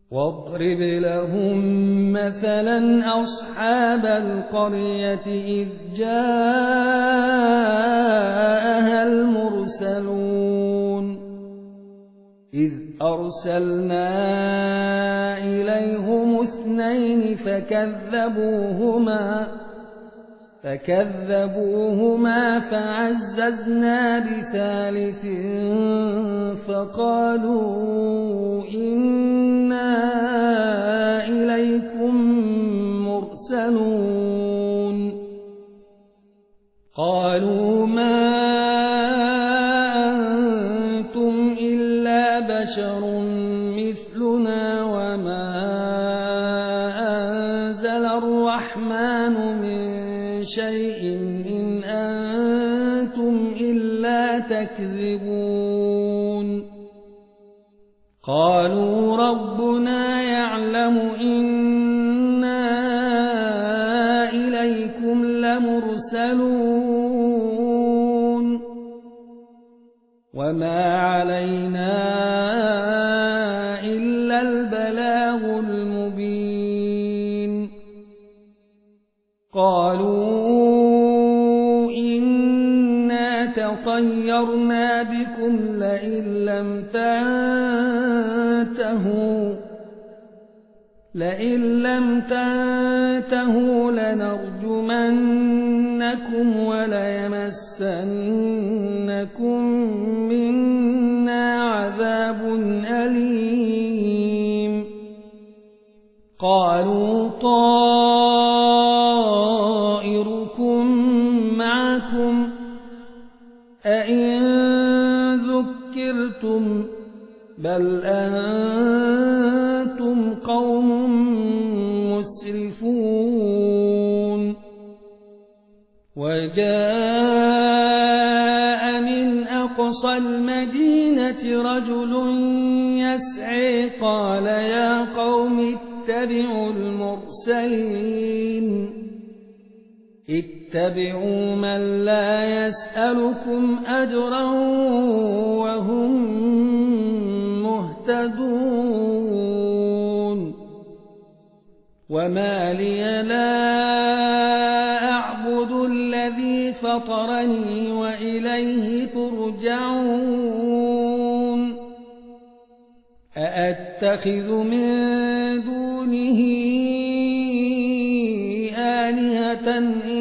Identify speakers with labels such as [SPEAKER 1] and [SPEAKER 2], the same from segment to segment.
[SPEAKER 1] واضرب لهم مثلا أصحاب القرية إذ جاءها المرسلون إذ أرسلنا إليهم 2 فكذبوهما فعززنا بثالث فقالوا إنا إليكم مرسلون قالوا ما أنتم إلا بشر مثلنا وما أنزل الرحمن من شيء إن أنتم إلا تكذبون قالوا ربنا يعلم إنا إليكم لمرسلون وما علينا إلا البلاغ المبين قالوا إنا تطيرنا بكم لئن لم تنتهوا لنرجمنكم وليمسنكم منا عذاب أليم قالوا طائركم معكم أئن ذكرتم بل أنتم قوم مسرفون وجاء من أقصى المدينة رجل يسعي قال يا قوم اتبعوا المرسلين اتبعوا من لا يسألكم أجرا وهم مهتدون وما لي لا أعبد الذي فطرني وإليه ترجعون أأتخذ من دونه آلهة إن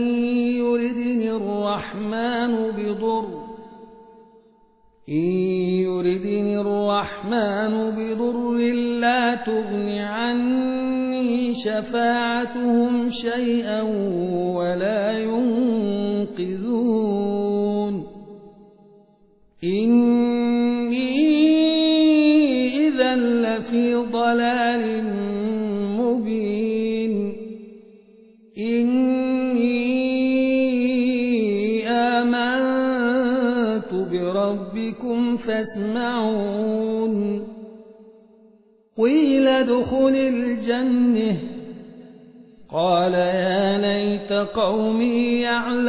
[SPEAKER 1] يردني الرحمن بضر لا تغن عني شفاعتهم شيئا ولا ينقذون إني إذا لفي ضلال مبين بربكم فاسمعون قيل ادخل الجنة قال يا ليت قومي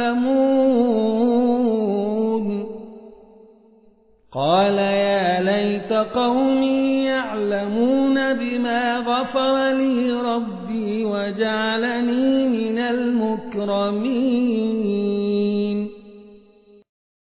[SPEAKER 1] يعلمون بما غفر لي ربي وجعلني من المكرمين